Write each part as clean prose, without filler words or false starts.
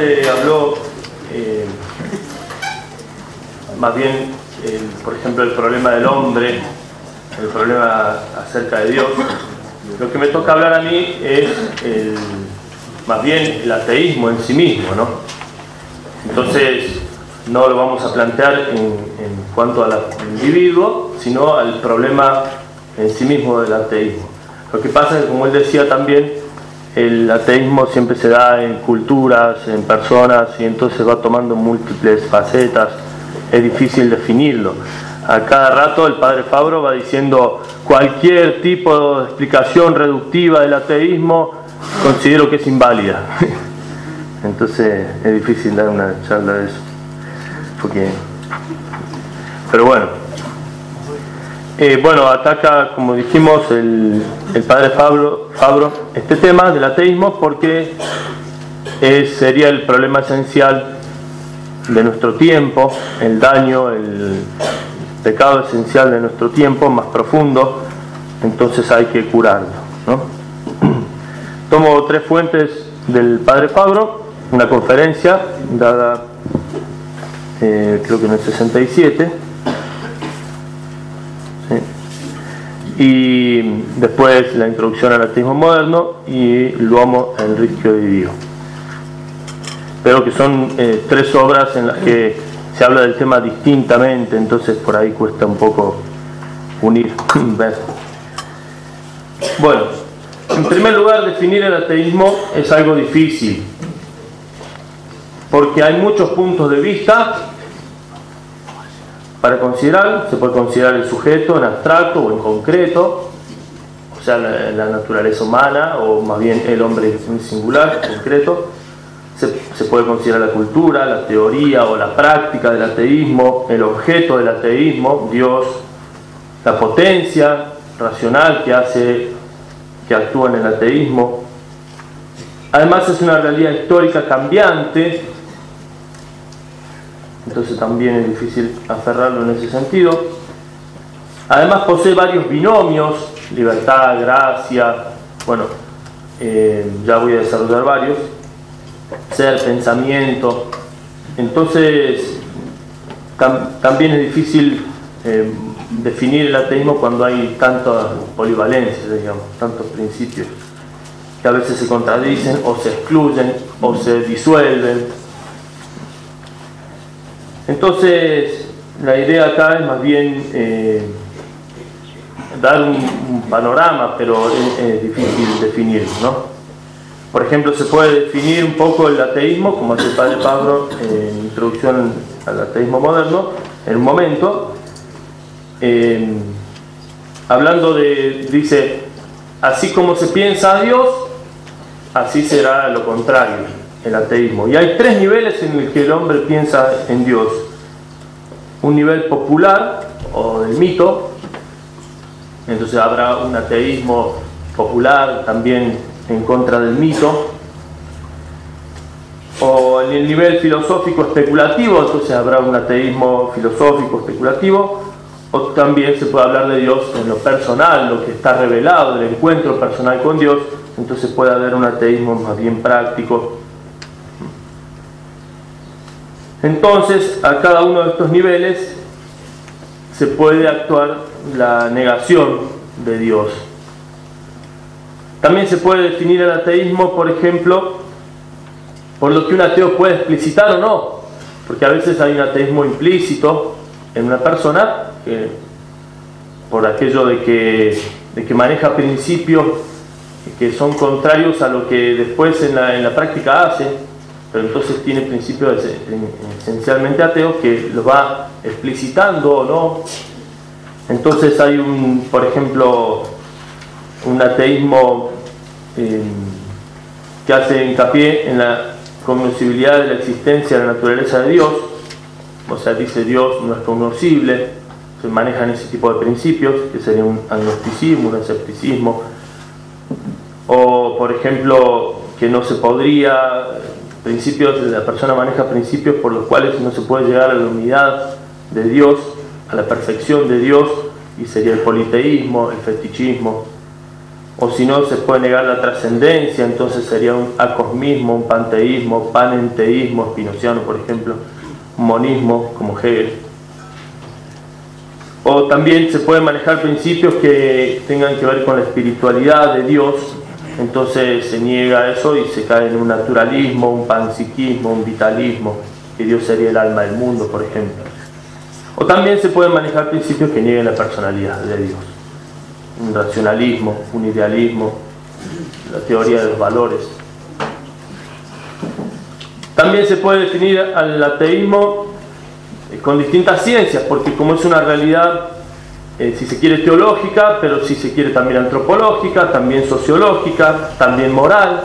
padre habló más bien, por ejemplo, el problema del hombre, el problema acerca de Dios. Lo que me toca hablar a mí es más bien el ateísmo en sí mismo, ¿no? Entonces, no lo vamos a plantear en cuanto al individuo, sino al problema en sí mismo del ateísmo. Lo que pasa es que, como él decía también, el ateísmo siempre se da en culturas, en personas, y entonces va tomando múltiples facetas. Es difícil definirlo. A cada rato el padre Fabro va diciendo cualquier tipo de explicación reductiva del ateísmo considero que es inválida. Entonces es difícil dar una charla de eso. Pero bueno, ataca, como dijimos, el padre Fabro este tema del ateísmo porque sería el problema esencial de nuestro tiempo, el daño, el pecado esencial de nuestro tiempo, más profundo. Entonces hay que curarlo, ¿no? Tomo 3 fuentes del padre Fabro, una conferencia dada creo que en el 67, ¿sí? Y después la introducción al ateísmo moderno y l'uomo e il rischio di Dio. Pero que son 3 obras en las que se habla del tema distintamente, entonces por ahí cuesta un poco unir. Bueno, en primer lugar, definir el ateísmo es algo difícil, porque hay muchos puntos de vista para considerar. Se puede considerar el sujeto en abstracto o en concreto, o sea, la naturaleza humana, o más bien el hombre en singular, concreto. Se puede considerar la cultura, la teoría o la práctica del ateísmo, el objeto del ateísmo, Dios, la potencia racional que actúa en el ateísmo. Además es una realidad histórica cambiante, entonces también es difícil aferrarlo en ese sentido. Además posee varios binomios, libertad, gracia, ya voy a desarrollar varios. Ser, pensamiento. Entonces también es difícil definir el ateísmo cuando hay tantas polivalencias, digamos, tantos principios que a veces se contradicen o se excluyen o se disuelven. Entonces la idea acá es más bien dar un panorama, pero es difícil definirlo, ¿no? Por ejemplo, se puede definir un poco el ateísmo, como hace el padre Pablo en Introducción al Ateísmo Moderno, en un momento, hablando dice, así como se piensa a Dios, así será lo contrario, el ateísmo. Y hay 3 niveles en el que el hombre piensa en Dios. Un nivel popular, o del mito, entonces habrá un ateísmo popular también en contra del mito, o en el nivel filosófico especulativo, entonces habrá un ateísmo filosófico especulativo, o también se puede hablar de Dios en lo personal, lo que está revelado, el encuentro personal con Dios, entonces puede haber un ateísmo más bien práctico. Entonces, a cada uno de estos niveles se puede actuar la negación de Dios. También se puede definir el ateísmo, por ejemplo, por lo que un ateo puede explicitar o no, porque a veces hay un ateísmo implícito en una persona, por aquello de que maneja principios que son contrarios a lo que después en la práctica hace, pero entonces tiene principios esencialmente ateos que los va explicitando o no. Entonces hay por ejemplo, un ateísmo que hace hincapié en la cognoscibilidad de la existencia de la naturaleza de Dios, o sea, dice Dios no es cognoscible, se manejan ese tipo de principios, que sería un agnosticismo, un escepticismo, o por ejemplo, que no se podría, la persona maneja principios por los cuales no se puede llegar a la unidad de Dios, a la perfección de Dios, y sería el politeísmo, el fetichismo, o si no se puede negar la trascendencia, entonces sería un acosmismo, un panteísmo, panenteísmo spinoziano, por ejemplo, un monismo como Hegel. O también se pueden manejar principios que tengan que ver con la espiritualidad de Dios, entonces se niega eso y se cae en un naturalismo, un panpsiquismo, un vitalismo, que Dios sería el alma del mundo, por ejemplo. O también se pueden manejar principios que nieguen la personalidad de Dios, un racionalismo, un idealismo, la teoría de los valores. También se puede definir al ateísmo con distintas ciencias, porque como es una realidad, si se quiere teológica, pero si se quiere también antropológica, también sociológica, también moral.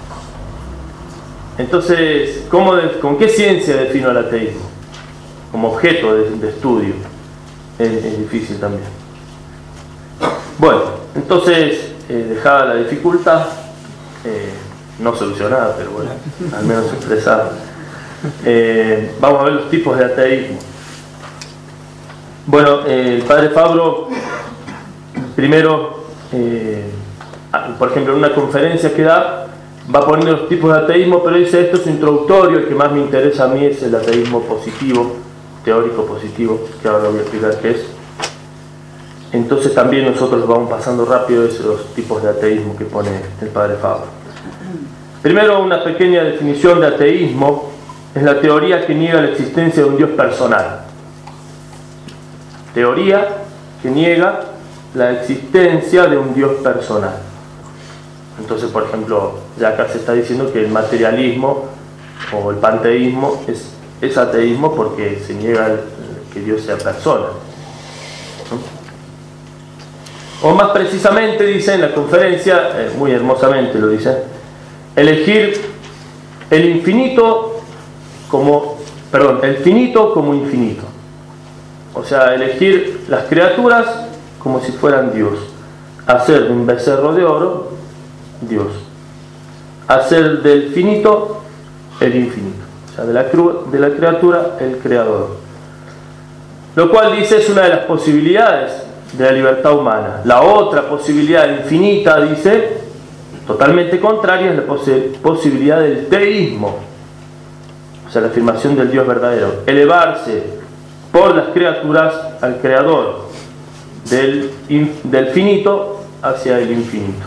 Entonces, ¿con qué ciencia defino el ateísmo? Como objeto de estudio. Es difícil también. Bueno, entonces, dejada la dificultad, no solucionada, pero bueno, al menos expresada, vamos a ver los tipos de ateísmo. Bueno, el padre Fabro, primero, por ejemplo, en una conferencia que da, va poniendo los tipos de ateísmo, pero dice: esto es introductorio, el que más me interesa a mí es el ateísmo positivo, teórico positivo, que ahora voy a explicar qué es. Entonces también nosotros vamos pasando rápido esos tipos de ateísmo que pone el padre Fabro. Primero, una pequeña definición de ateísmo: es la teoría que niega la existencia de un Dios personal. Teoría que niega la existencia de un Dios personal. Entonces, por ejemplo, ya acá se está diciendo que el materialismo o el panteísmo es ateísmo porque se niega que Dios sea persona, ¿no? O más precisamente, dice en la conferencia, muy hermosamente lo dice, elegir el finito como infinito. O sea, elegir las criaturas como si fueran Dios. Hacer de un becerro de oro Dios. Hacer del finito el infinito. O sea, de la criatura el creador. Lo cual, dice, es una de las posibilidades de la libertad humana. La otra posibilidad infinita, dice, totalmente contraria, es la posibilidad del teísmo. O sea, la afirmación del Dios verdadero. Elevarse por las criaturas al creador, del finito hacia el infinito.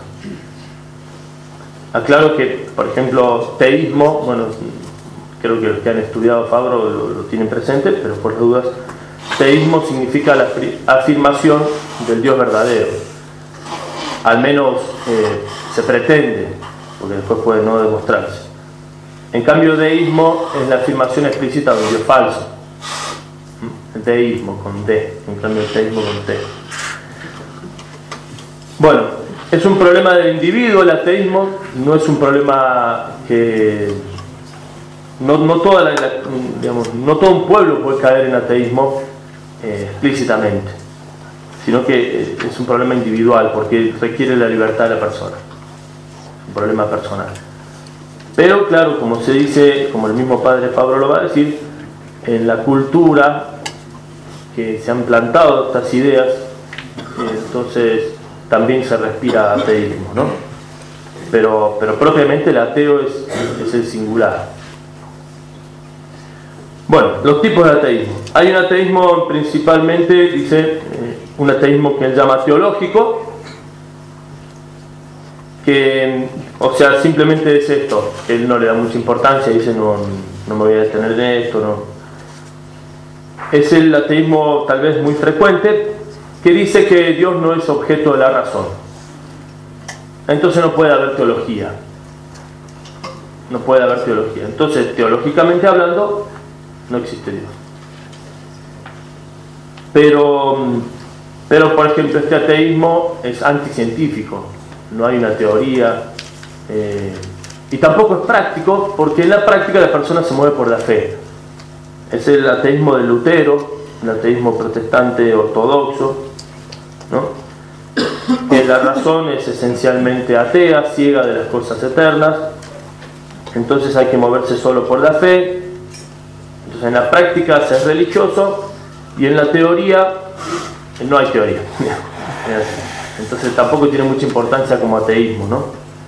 Aclaro que, por ejemplo, teísmo, bueno, creo que los que han estudiado Fabro lo tienen presente, pero por las dudas, teísmo significa la afirmación del Dios verdadero. Al menos se pretende, porque después puede no demostrarse. En cambio, deísmo es la afirmación explícita de un Dios falso. El deísmo con D, en cambio el teísmo con T. Bueno, es un problema del individuo. El ateísmo no es un problema que no todo un pueblo puede caer en ateísmo explícitamente, sino que es un problema individual porque requiere la libertad de la persona, un problema personal. Pero claro, como se dice, como el mismo padre Fabro lo va a decir, en la cultura que se han plantado estas ideas, entonces también se respira ateísmo, ¿no? Pero propiamente el ateo es el singular. Bueno, los tipos de ateísmo. Hay un ateísmo principalmente, dice, un ateísmo que él llama teológico, que, o sea, simplemente es esto, él no le da mucha importancia, dice no me voy a detener en esto, no. Es el ateísmo tal vez muy frecuente, que dice que Dios no es objeto de la razón. Entonces no puede haber teología. No puede haber teología. Entonces, teológicamente hablando, no existe Dios. Pero por ejemplo, este ateísmo es anticientífico. No hay una teoría. Y tampoco es práctico, porque en la práctica la persona se mueve por la fe. Es el ateísmo de Lutero, el ateísmo protestante ortodoxo, ¿no? Que la razón es esencialmente atea, ciega de las cosas eternas. Entonces hay que moverse solo por la fe. Entonces en la práctica se es religioso y en la teoría no hay teoría. Entonces tampoco tiene mucha importancia como ateísmo, ¿no?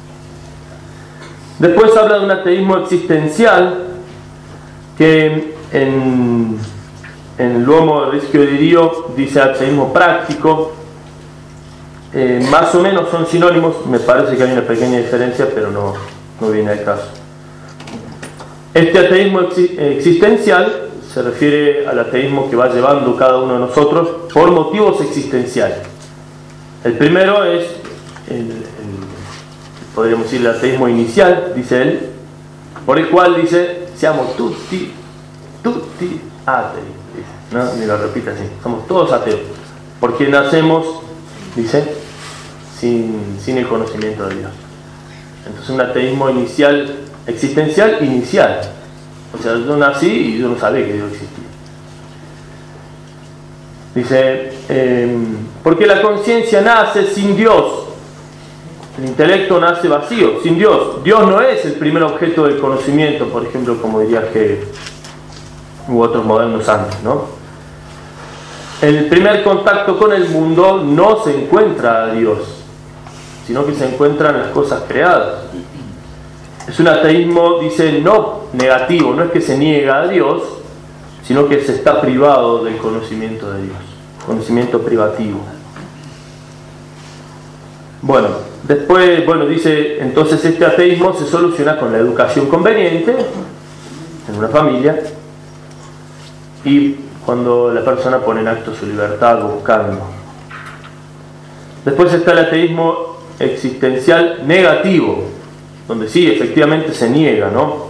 Después habla de un ateísmo existencial que en l'uomo rischio di Dio dice ateísmo práctico. Más o menos son sinónimos, me parece que hay una pequeña diferencia, pero no viene al caso. Este ateísmo existencial se refiere al ateísmo que va llevando cada uno de nosotros por motivos existenciales. El primero es podríamos decir el ateísmo inicial, dice él, por el cual dice siamo tutti atei, ¿no? Me lo repite así, somos todos ateos, porque nacemos, dice, sin el conocimiento de Dios. Entonces un ateísmo inicial, existencial inicial, o sea, yo nací y yo no sabía que Dios existía. Dice, porque la conciencia nace sin Dios, el intelecto nace vacío, sin Dios. Dios no es el primer objeto del conocimiento, por ejemplo, como diría Hegel u otros modernos antes, ¿no? En el primer contacto con el mundo no se encuentra a Dios, sino que se encuentran las cosas creadas. Es un ateísmo, dice, no negativo, no es que se niega a Dios, sino que se está privado del conocimiento de Dios, conocimiento privativo. Bueno, después, dice, entonces este ateísmo se soluciona con la educación conveniente en una familia y cuando la persona pone en acto su libertad buscando. Después está el ateísmo existencial negativo, donde sí, efectivamente se niega, ¿no?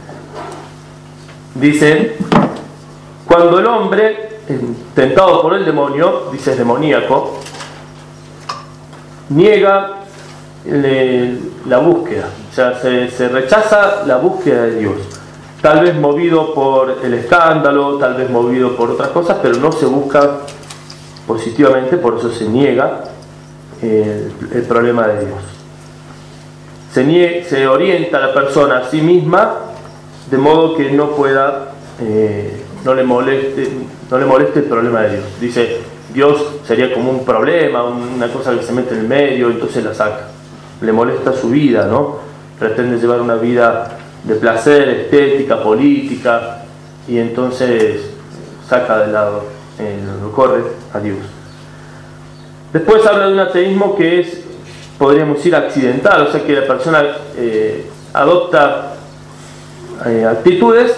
Dice, cuando el hombre, tentado por el demonio, dice es demoníaco, niega la búsqueda, o sea, se rechaza la búsqueda de Dios, tal vez movido por el escándalo, tal vez movido por otras cosas, pero no se busca positivamente, por eso se niega el problema de Dios. Se orienta a la persona a sí misma de modo que no pueda, no le moleste el problema de Dios. Dice, Dios sería como un problema, una cosa que se mete en el medio, entonces la saca. Le molesta su vida, ¿no? Pretende llevar una vida de placer, estética, política, y entonces saca de lado, lo corre a Dios. Después habla de un ateísmo que es, podríamos decir, accidental, o sea que la persona adopta actitudes,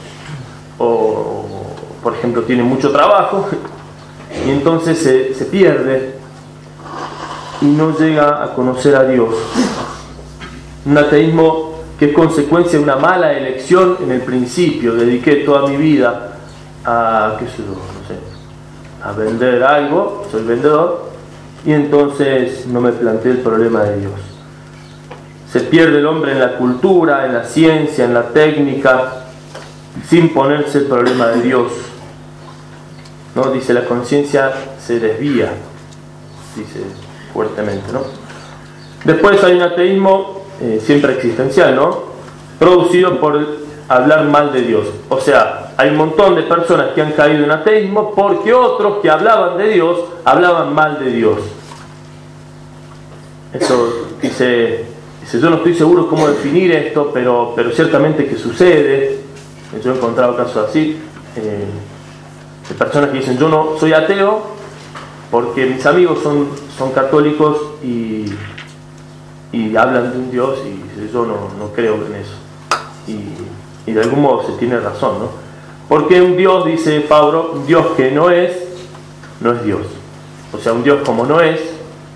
o por ejemplo tiene mucho trabajo, y entonces se pierde y no llega a conocer a Dios. Un ateísmo que es consecuencia de una mala elección en el principio. Dediqué toda mi vida a, qué sé yo, no sé, a vender algo, soy vendedor, y entonces no me planteé el problema de Dios. Se pierde el hombre en la cultura, en la ciencia, en la técnica, sin ponerse el problema de Dios. ¿No? Dice, la conciencia se desvía, dice fuertemente, ¿no? Después hay un ateísmo siempre existencial, ¿no? Producido por hablar mal de Dios. O sea, hay un montón de personas que han caído en ateísmo porque otros que hablaban de Dios hablaban mal de Dios. Eso dice, yo no estoy seguro cómo definir esto, pero ciertamente que sucede. Yo he encontrado casos así, de personas que dicen, yo no soy ateo porque mis amigos son católicos y hablan de un Dios y yo no creo en eso. Y de algún modo se tiene razón, ¿no? Porque un Dios, dice Fabro, un Dios que no es Dios. O sea, un Dios como no es,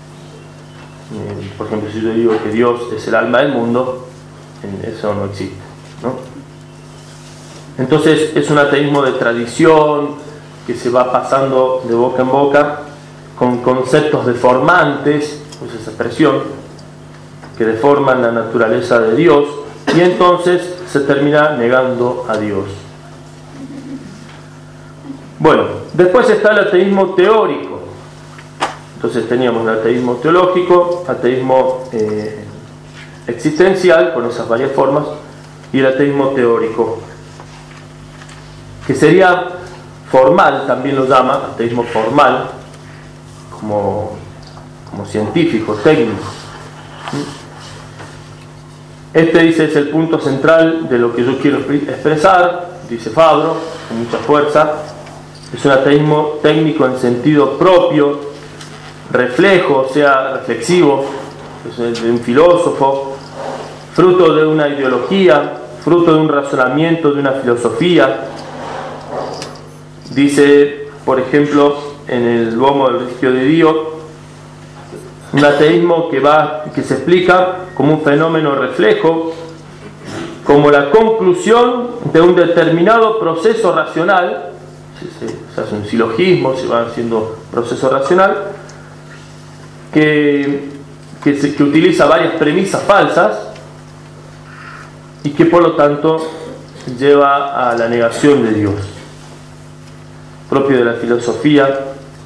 por ejemplo, si yo digo que Dios es el alma del mundo, eso no existe, ¿no? Entonces es un ateísmo de tradición que se va pasando de boca en boca con conceptos deformantes, usa esa expresión, que deforman la naturaleza de Dios, y entonces se termina negando a Dios. Bueno, después está el ateísmo teórico. Entonces teníamos el ateísmo teológico, ateísmo existencial, con esas varias formas, y el ateísmo teórico, que sería formal, también lo llama, ateísmo formal, como como científico, técnico. Este, dice, es el punto central de lo que yo quiero expresar, dice Fabro, con mucha fuerza. Es un ateísmo técnico en sentido propio, reflejo, o sea, reflexivo, es de un filósofo, fruto de una ideología, fruto de un razonamiento, de una filosofía. Dice, por ejemplo, en el Duomo del Registro de Dios, un ateísmo que se explica como un fenómeno reflejo, como la conclusión de un determinado proceso racional. Se hace un silogismo, se va haciendo proceso racional, que utiliza varias premisas falsas y que por lo tanto lleva a la negación de Dios, propio de la filosofía.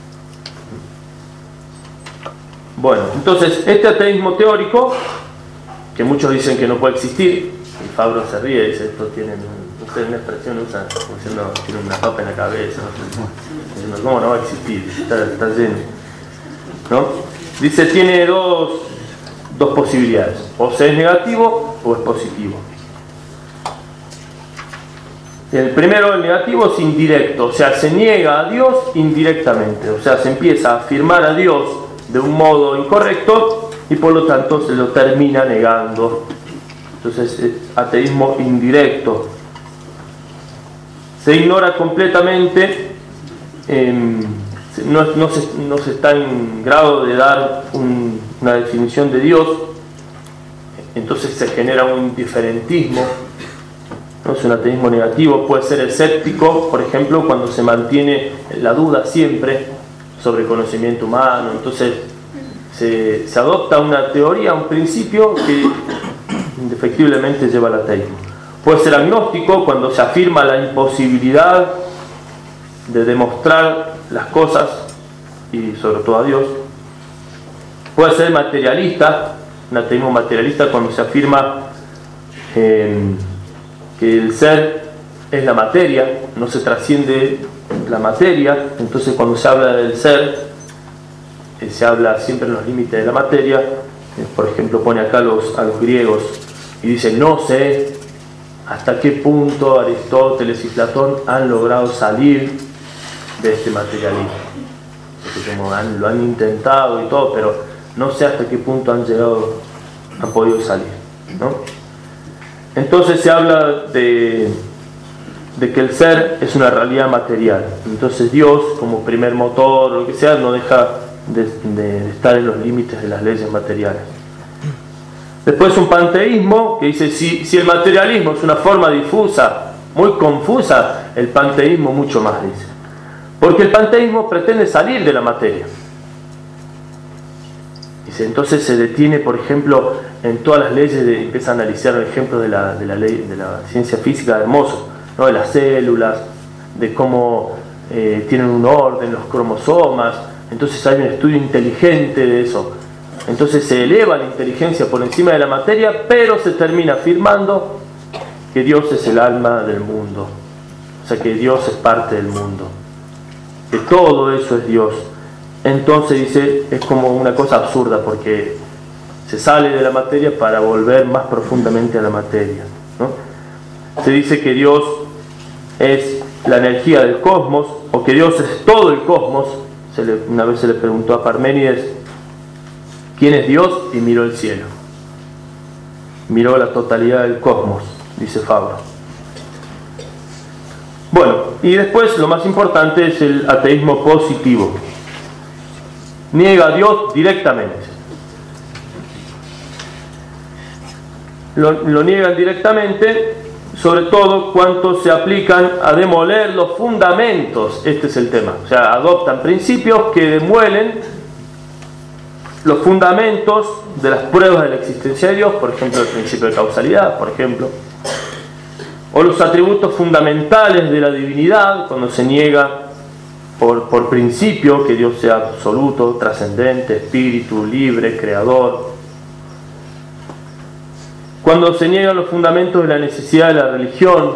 Bueno, entonces este ateísmo teórico, que muchos dicen que no puede existir, y Fabro se ríe y dice, esto tienen ustedes una expresión, usan como diciendo, tienen una papa en la cabeza, no sé, ¿cómo no va a existir? Está lleno, ¿no? Dice, tiene dos posibilidades, o se es negativo o es positivo. El primero, el negativo, es indirecto, o sea, se niega a Dios indirectamente, o sea, se empieza a afirmar a Dios de un modo incorrecto y por lo tanto se lo termina negando. Entonces, es ateísmo indirecto. Se ignora completamente, no se está en grado de dar una definición de Dios, entonces se genera un indiferentismo, no es un ateísmo negativo. Puede ser escéptico, por ejemplo, cuando se mantiene la duda siempre sobre el conocimiento humano, entonces se adopta una teoría, un principio que indefectiblemente lleva al ateísmo. Puede ser agnóstico cuando se afirma la imposibilidad de demostrar las cosas y sobre todo a Dios. Puede ser materialista, un ateísmo materialista cuando se afirma que el ser es la materia, no se trasciende la materia. Entonces cuando se habla del ser, se habla siempre en los límites de la materia. Por ejemplo, pone acá a los griegos y dice, no sé hasta qué punto Aristóteles y Platón han logrado salir de este materialismo, porque como lo han intentado y todo, pero no sé hasta qué punto han podido salir, ¿no? Entonces se habla de que el ser es una realidad material. Entonces Dios, como primer motor o lo que sea, no deja de estar en los límites de las leyes materiales. Después un panteísmo que dice, si el materialismo es una forma difusa, muy confusa, el panteísmo mucho más, dice. Porque el panteísmo pretende salir de la materia. Dice, entonces se detiene, por ejemplo, en todas las leyes, empieza a analizar el ejemplo de la ley de la ciencia física, hermoso, ¿no? De las células, de cómo tienen un orden los cromosomas. Entonces hay un estudio inteligente de eso. Entonces se eleva la inteligencia por encima de la materia, pero se termina afirmando que Dios es el alma del mundo, o sea que Dios es parte del mundo, que todo eso es Dios. Entonces dice, es como una cosa absurda porque se sale de la materia para volver más profundamente a la materia, ¿no? Se dice que Dios es la energía del cosmos, o que Dios es todo el cosmos. Una vez se le preguntó a Parménides ¿quién es Dios? Y miró el cielo, miró la totalidad del cosmos, dice Fabro. Bueno, y después lo más importante es el ateísmo positivo. Niega a Dios directamente. Lo niegan directamente, sobre todo cuando se aplican a demoler los fundamentos. Este es el tema. O sea, adoptan principios que demuelen los fundamentos de las pruebas de la existencia de Dios, por ejemplo, el principio de causalidad, por ejemplo, o los atributos fundamentales de la divinidad, cuando se niega por principio que Dios sea absoluto, trascendente, espíritu, libre, creador. Cuando se niegan los fundamentos de la necesidad de la religión,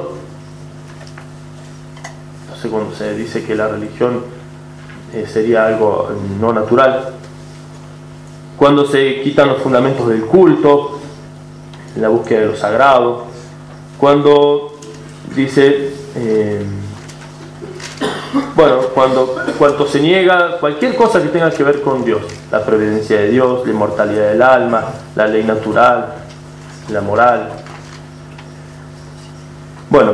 no sé, cuando se dice que la religión sería algo no natural. cuando se quitan los fundamentos del culto, en la búsqueda de lo sagrado, cuando dice, cuando se niega cualquier cosa que tenga que ver con Dios, la providencia de Dios, la inmortalidad del alma, la ley natural, la moral. Bueno,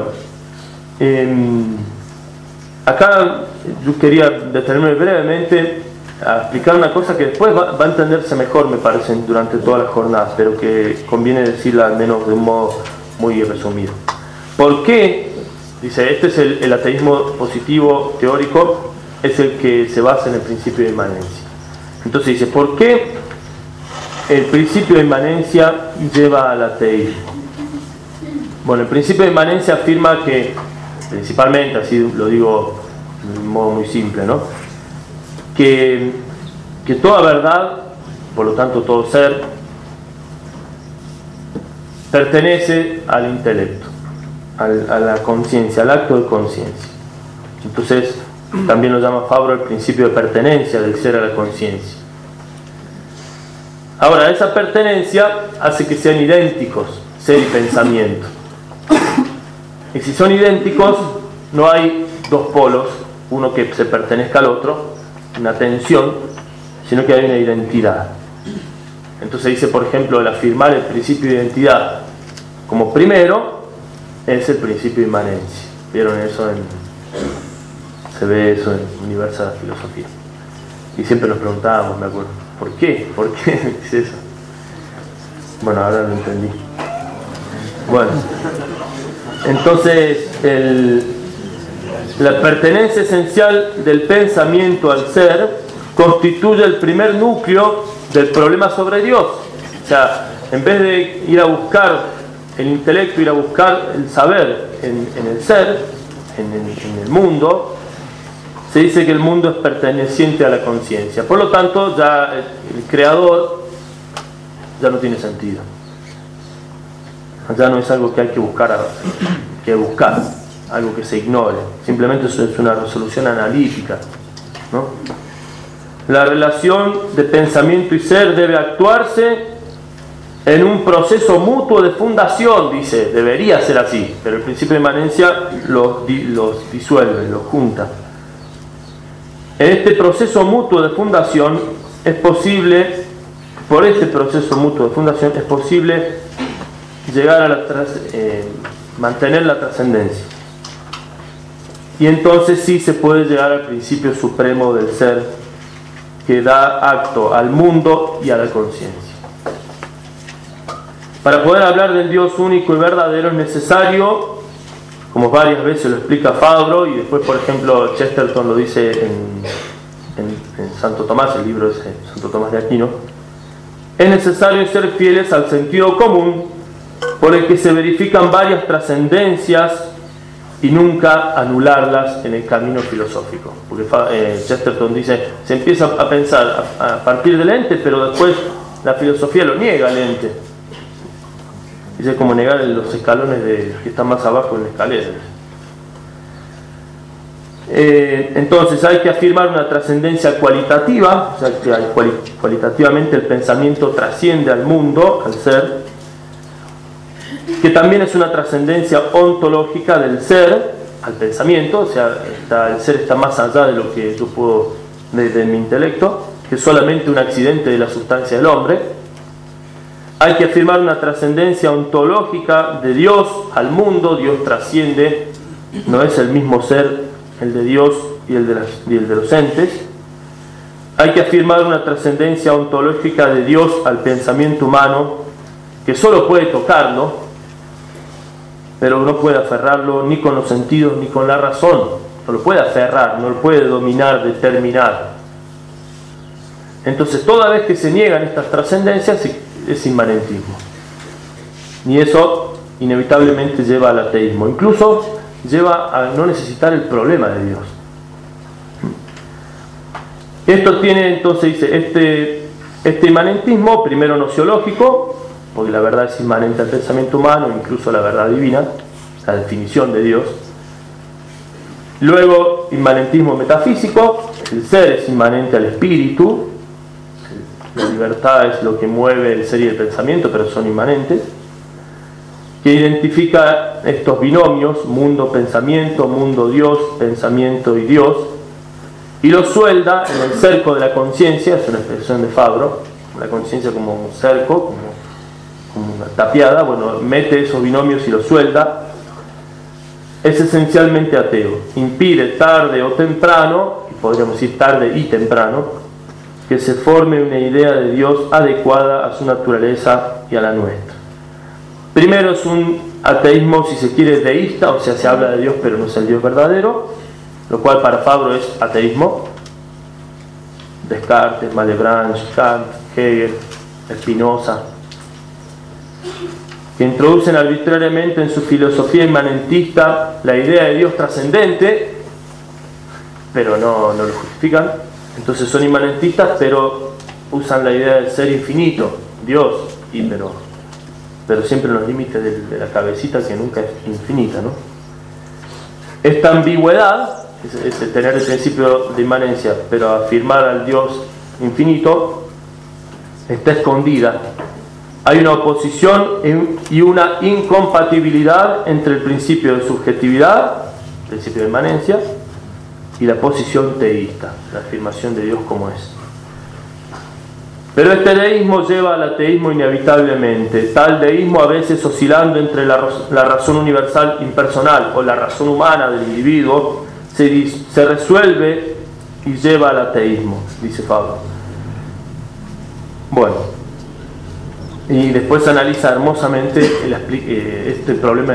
acá yo quería detenerme brevemente a explicar una cosa que después va a entenderse mejor, me parece, durante toda la jornada, pero que conviene decirla al menos de un modo muy resumido. ¿Por qué? Dice, este es el ateísmo positivo teórico, es el que se basa en el principio de inmanencia. Entonces dice, ¿por qué el principio de inmanencia lleva al ateísmo? Bueno, el principio de inmanencia afirma que, principalmente, así lo digo de un modo muy simple, ¿no? Que toda verdad, por lo tanto todo ser, pertenece al intelecto, a la conciencia, al acto de conciencia. Entonces, también lo llama Fabro el principio de pertenencia del ser a la conciencia. Ahora, esa pertenencia hace que sean idénticos, ser y pensamiento. Y si son idénticos, no hay dos polos, uno que se pertenezca al otro, una tensión, sino que hay una identidad. Entonces dice, por ejemplo, el afirmar el principio de identidad como primero es el principio de inmanencia. ¿Vieron eso? Se ve eso en Universo de la Filosofía. Y siempre nos preguntábamos, me acuerdo, ¿por qué? ¿Por qué dice eso? Bueno, ahora lo entendí. Bueno, entonces la pertenencia esencial del pensamiento al ser constituye el primer núcleo del problema sobre Dios. O sea, en vez de ir a buscar el intelecto, ir a buscar el saber en el ser, en el mundo, se dice que el mundo es perteneciente a la conciencia. Por lo tanto, ya el creador ya no tiene sentido. Ya no es algo que hay que buscar, algo que se ignore. Simplemente eso es una resolución analítica, ¿no? La relación de pensamiento y ser debe actuarse en un proceso mutuo de fundación, dice, debería ser así, pero el principio de inmanencia los disuelve, los junta. En este proceso mutuo de fundación es posible, por este proceso mutuo de fundación es posible llegar a mantener la trascendencia. Y entonces sí se puede llegar al principio supremo del ser que da acto al mundo y a la conciencia. Para poder hablar del Dios único y verdadero es necesario, como varias veces lo explica Fabro, y después, por ejemplo, Chesterton lo dice en Santo Tomás, el libro de Santo Tomás de Aquino, es necesario ser fieles al sentido común por el que se verifican varias trascendencias y nunca anularlas en el camino filosófico. Porque Chesterton dice, se empieza a pensar a partir del ente, pero después la filosofía lo niega al ente. Dice, como negar los escalones que están más abajo en la escalera. Entonces hay que afirmar una trascendencia cualitativa, o sea que cualitativamente el pensamiento trasciende al mundo, al ser, que también es una trascendencia ontológica del ser al pensamiento, o sea, el ser está más allá de lo que yo puedo, de mi intelecto, que es solamente un accidente de la sustancia del hombre. Hay que afirmar una trascendencia ontológica de Dios al mundo. Dios trasciende, no es el mismo ser el de Dios y el de los entes. Hay que afirmar una trascendencia ontológica de Dios al pensamiento humano, que solo puede tocarlo, pero no puede aferrarlo ni con los sentidos ni con la razón. No lo puede aferrar, no lo puede dominar, determinar. Entonces, toda vez que se niegan estas trascendencias, es inmanentismo. Y eso inevitablemente lleva al ateísmo. Incluso lleva a no necesitar el problema de Dios. Esto tiene, entonces, dice, este inmanentismo, primero nociológico, porque la verdad es inmanente al pensamiento humano, incluso la verdad divina, la definición de Dios. Luego, inmanentismo metafísico, el ser es inmanente al espíritu, la libertad es lo que mueve el ser y el pensamiento, pero son inmanentes, que identifica estos binomios, mundo-pensamiento, mundo-Dios, pensamiento y Dios, y lo suelda en el cerco de la conciencia, es una expresión de Fabro, la conciencia como un cerco, como una tapiada, bueno, mete esos binomios y lo suelda. Es esencialmente ateo, impide tarde o temprano, y podríamos decir tarde y temprano, que se forme una idea de Dios adecuada a su naturaleza y a la nuestra. Primero es un ateísmo, si se quiere, deísta, o sea, se habla de Dios pero no es el Dios verdadero, lo cual para Fabro es ateísmo. Descartes, Malebranche, Kant, Hegel, Spinoza, que introducen arbitrariamente en su filosofía inmanentista la idea de Dios trascendente, pero no lo justifican. Entonces son inmanentistas, pero usan la idea del ser infinito, Dios, pero siempre en los límites de la cabecita, que nunca es infinita, ¿no? Esta ambigüedad es tener el principio de inmanencia, pero afirmar al Dios infinito, está escondida. Hay una oposición y una incompatibilidad entre el principio de subjetividad, el principio de inmanencia, y la posición teísta, la afirmación de Dios como es. Pero este deísmo lleva al ateísmo inevitablemente, tal deísmo a veces oscilando entre la razón universal impersonal o la razón humana del individuo, se resuelve y lleva al ateísmo, dice Fabro. Bueno, y después analiza hermosamente este problema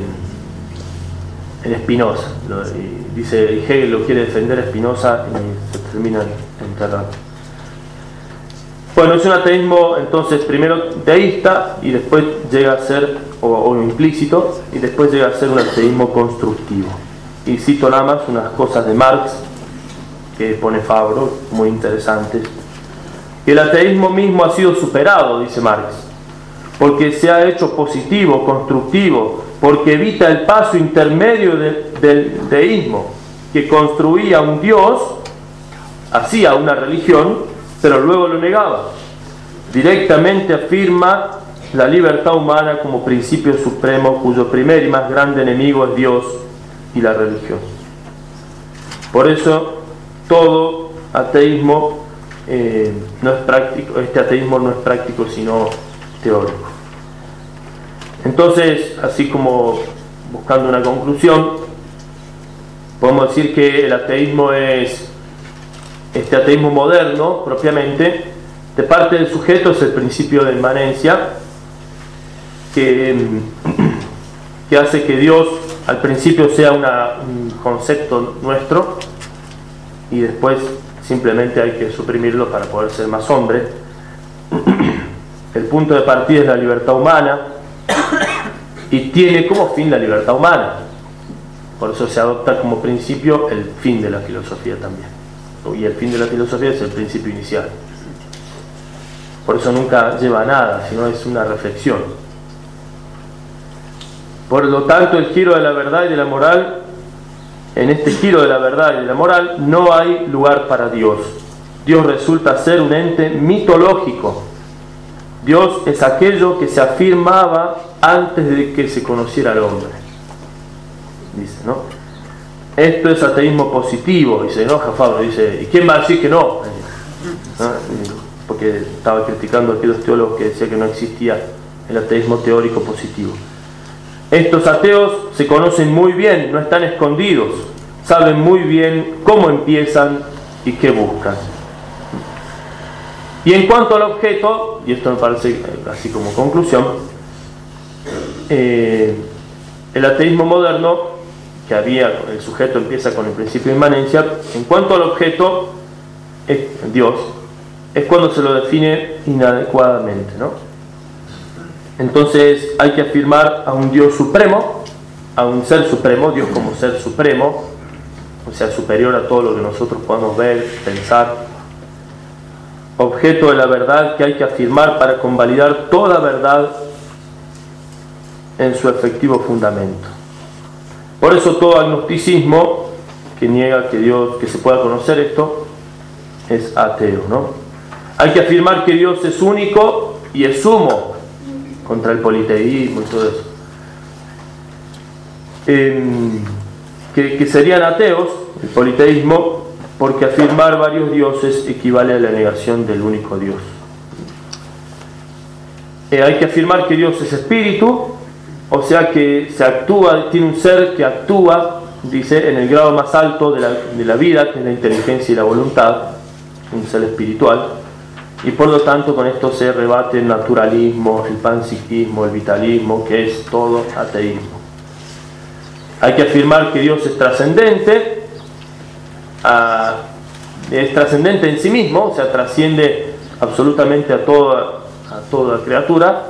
en Spinoza. Dice, Hegel lo quiere defender a Spinoza y se termina enterrando. Bueno, es un ateísmo entonces primero deísta y después llega a ser, o implícito, y después llega a ser un ateísmo constructivo. Y cito nada más unas cosas de Marx que pone Fabro, muy interesantes. El ateísmo mismo ha sido superado, dice Marx, porque se ha hecho positivo, constructivo, porque evita el paso intermedio del deísmo, que construía un Dios, hacía una religión, pero luego lo negaba. Directamente afirma la libertad humana como principio supremo, cuyo primer y más grande enemigo es Dios y la religión. Por eso todo ateísmo no es práctico, este ateísmo no es práctico sino teórico. Entonces, así como buscando una conclusión, podemos decir que el ateísmo es este ateísmo moderno propiamente, de parte del sujeto es el principio de inmanencia que hace que Dios al principio sea un concepto nuestro y después simplemente hay que suprimirlo para poder ser más hombre. El punto de partida es la libertad humana y tiene como fin la libertad humana. Por eso se adopta como principio el fin de la filosofía también. Y el fin de la filosofía es el principio inicial. Por eso nunca lleva a nada, sino es una reflexión. Por lo tanto, el giro de la verdad y de la moral, en este giro de la verdad y de la moral, no hay lugar para Dios. Dios resulta ser un ente mitológico. Dios es aquello que se afirmaba antes de que se conociera al hombre. Dice, ¿no? Esto es ateísmo positivo. Y se enoja Fabro, dice, ¿y quién va a decir que no? ¿No? Porque estaba criticando a aquellos teólogos que decían que no existía el ateísmo teórico positivo. Estos ateos se conocen muy bien, no están escondidos, saben muy bien cómo empiezan y qué buscan. Y en cuanto al objeto, y esto me parece así como conclusión, el ateísmo moderno, que el sujeto empieza con el principio de inmanencia, en cuanto al objeto, Dios, es cuando se lo define inadecuadamente, ¿no? Entonces hay que afirmar a un Dios supremo, a un ser supremo, Dios como ser supremo, o sea, superior a todo lo que nosotros podamos ver, pensar, objeto de la verdad que hay que afirmar para convalidar toda verdad en su efectivo fundamento. Por eso todo agnosticismo que niega que se pueda conocer esto es ateo, ¿no? Hay que afirmar que Dios es único y es sumo, contra el politeísmo y todo eso. Que serían ateos, el politeísmo, porque afirmar varios dioses equivale a la negación del único Dios. Hay que afirmar que Dios es espíritu, o sea que se actúa, tiene un ser que actúa, dice, en el grado más alto de la vida, que es la inteligencia y la voluntad, un ser espiritual, y por lo tanto con esto se rebate el naturalismo, el panpsiquismo, el vitalismo, que es todo ateísmo. Hay que afirmar que Dios es trascendente en sí mismo, o sea, trasciende absolutamente a toda criatura,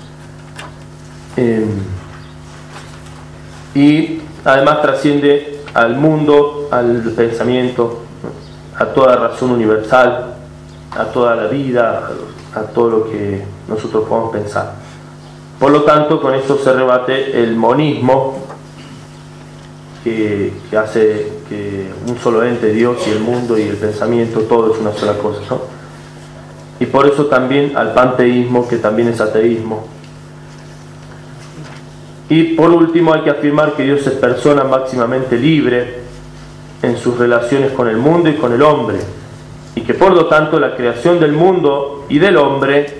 y además trasciende al mundo, al pensamiento, a toda razón universal, a toda la vida, a todo lo que nosotros podemos pensar. Por lo tanto, con esto se rebate el monismo, que hace que un solo ente, Dios y el mundo y el pensamiento, todo es una sola cosa, ¿no? Y por eso también al panteísmo, que también es ateísmo. Y por último hay que afirmar que Dios es persona máximamente libre en sus relaciones con el mundo y con el hombre, y que por lo tanto la creación del mundo y del hombre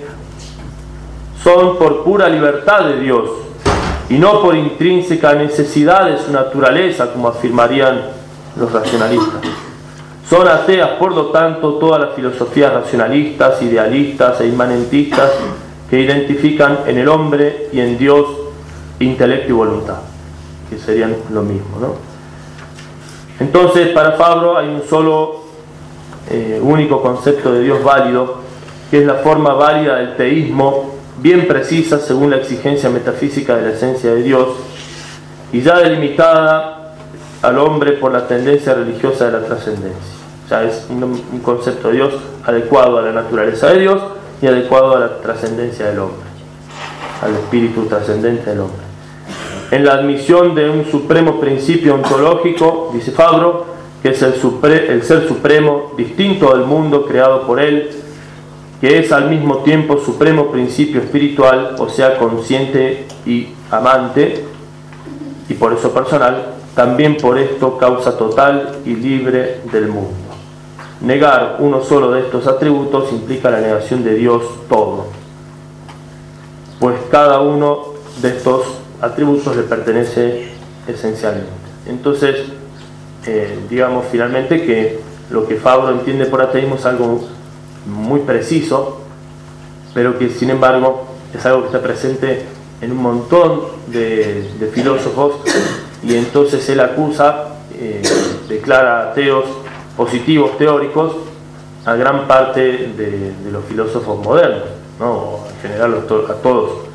son por pura libertad de Dios y no por intrínseca necesidad de su naturaleza, como afirmarían los racionalistas. Son ateas, por lo tanto, todas las filosofías racionalistas, idealistas e inmanentistas que identifican en el hombre y en Dios intelecto y voluntad, que serían lo mismo, ¿no? Entonces, para Fabro hay un solo único concepto de Dios válido, que es la forma válida del teísmo, bien precisa según la exigencia metafísica de la esencia de Dios, y ya delimitada al hombre por la tendencia religiosa de la trascendencia. O sea, es un concepto de Dios adecuado a la naturaleza de Dios y adecuado a la trascendencia del hombre, al espíritu trascendente del hombre. En la admisión de un supremo principio ontológico, dice Fabro, que es el ser supremo, distinto del mundo creado por él, que es al mismo tiempo supremo principio espiritual, o sea, consciente y amante, y por eso personal, también por esto causa total y libre del mundo. Negar uno solo de estos atributos implica la negación de Dios todo, pues cada uno de estos atributos le pertenece esencialmente. Entonces, digamos finalmente que lo que Fabro entiende por ateísmo es algo muy preciso, pero que sin embargo es algo que está presente en un montón de filósofos, y entonces él acusa, declara ateos positivos teóricos a gran parte de los filósofos modernos, ¿no? En general a todos